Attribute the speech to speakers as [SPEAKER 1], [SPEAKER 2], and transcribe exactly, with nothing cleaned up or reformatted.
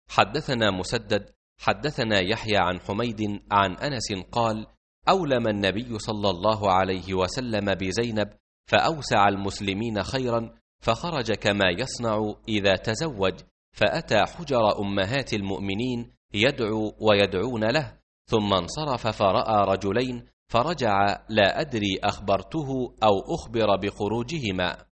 [SPEAKER 1] حدثنا مسدد حدثنا يحيى عن حميد عن أنس قال: أولم النبي صلى الله عليه وسلم بزينب فأوسع المسلمين خيرا، فخرج كما يصنع إذا تزوج، فأتى حجر أمهات المؤمنين يدعو ويدعون له، ثم انصرف فرأى رجلين فرجع: لا أدري أخبرته أو أخبر بخروجهما.